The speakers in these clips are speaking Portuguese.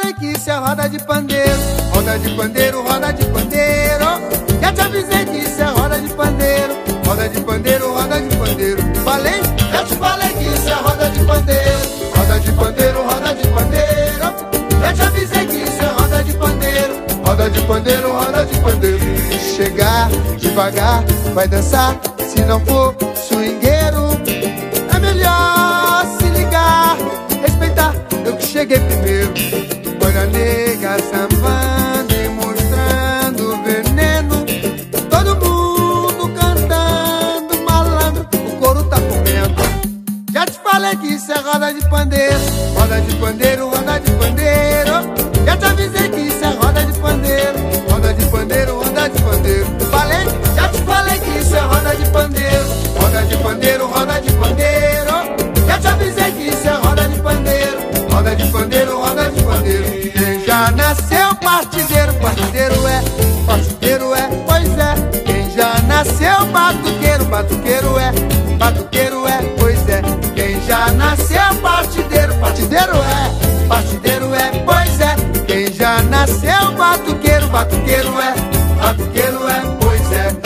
falei que isso é roda de pandeiro. Roda de pandeiro, roda de pandeiro. Já te avisei que isso é roda de pandeiro. Roda de pandeiro, roda de pandeiro. Falei? Já te falei que isso é roda de pandeiro. Roda de pandeiro, roda de pandeiro. Já te avisei que isso é roda de pandeiro. Roda de pandeiro, roda de pandeiro. Chegar devagar, vai dançar. Se não for swingueiro, é melhor se ligar, respeitar, eu que cheguei primeiro. Olha a nega sambando e mostrando veneno. Todo mundo cantando, malandro, o couro tá comendo. Já te falei que isso é roda de pandeiro. Roda de pandeiro, roda de pandeiro. Já te avisei que isso é roda de pandeiro. Roda de pandeiro, roda de pandeiro. Falei? Já te falei que isso é roda de pandeiro. Roda de pandeiro, roda de pandeiro. Já te avisei que isso é roda de pandeiro. Roda de pandeiro, roda de pandeiro. Quem já nasceu partideiro, partideiro é, pois é. Quem já nasceu batuqueiro, batuqueiro é, pois é. Quem já nasceu partideiro, partideiro é, pois é. Quem já nasceu batuqueiro, batuqueiro é, pois é.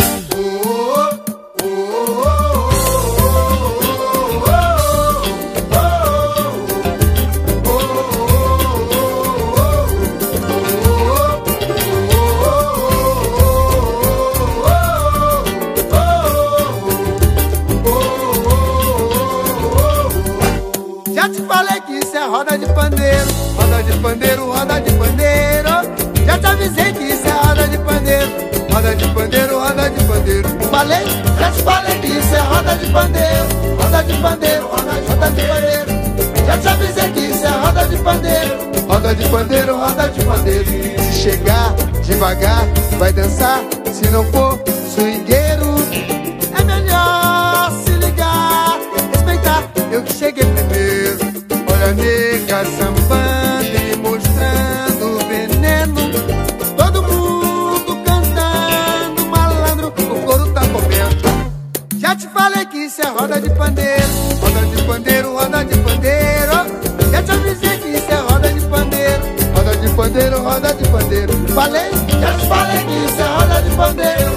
Já te falei que isso é roda de pandeiro. Roda de pandeiro, roda de pandeiro. Já te avisei que isso é roda de pandeiro. Roda de pandeiro, roda de pandeiro. Falei? Já te falei que isso é roda de pandeiro. Roda de pandeiro, roda de pandeiro. Já te avisei que isso é roda de pandeiro. Roda de pandeiro, roda de pandeiro. Se chegar devagar, vai dançar. Se não for swingueiro, é melhor se ligar, respeitar, eu que cheguei primeiro. Olha a nega sambando e mostrando veneno. Todo mundo cantando, malandro, o couro tá comendo. Já te falei que isso é roda de pandeiro. Roda de pandeiro, roda de pandeiro. Já te avisei que isso é roda de pandeiro. Roda de pandeiro, roda de pandeiro. Falei? Já te falei que isso é roda de pandeiro.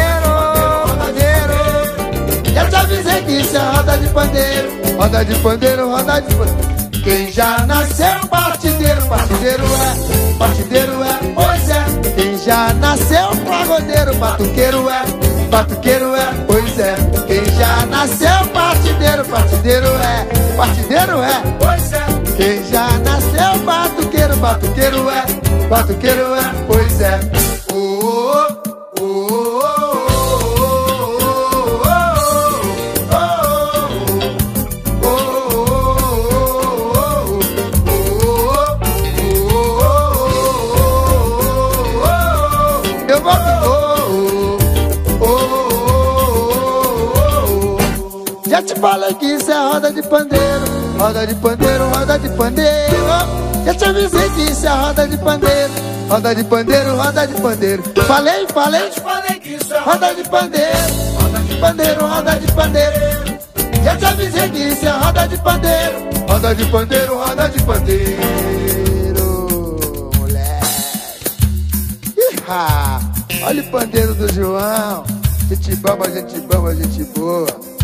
Pandeiro, já te avisei que isso é roda de pandeiro. Roda de pandeiro, roda de pandeiro. Quem já nasceu partideiro, partideiro é, pois é. Quem já nasceu pagodeiro, batuqueiro é, pois é. Quem já nasceu partideiro, partideiro é, pois é. Quem já nasceu batuqueiro, batuqueiro é, pois é. Já te falei que isso é roda de pandeiro. Roda de pandeiro, roda de pandeiro. Já te avisei que isso é roda de pandeiro. Roda de pandeiro, roda de pandeiro. Falei? Já te falei que isso é roda de pandeiro. Roda de pandeiro, roda de pandeiro. Já te avisei que isso é roda de pandeiro. Roda de pandeiro, roda de pandeiro. Moleque. Iha! Olha o pandeiro do João. Gente boa, gente boa.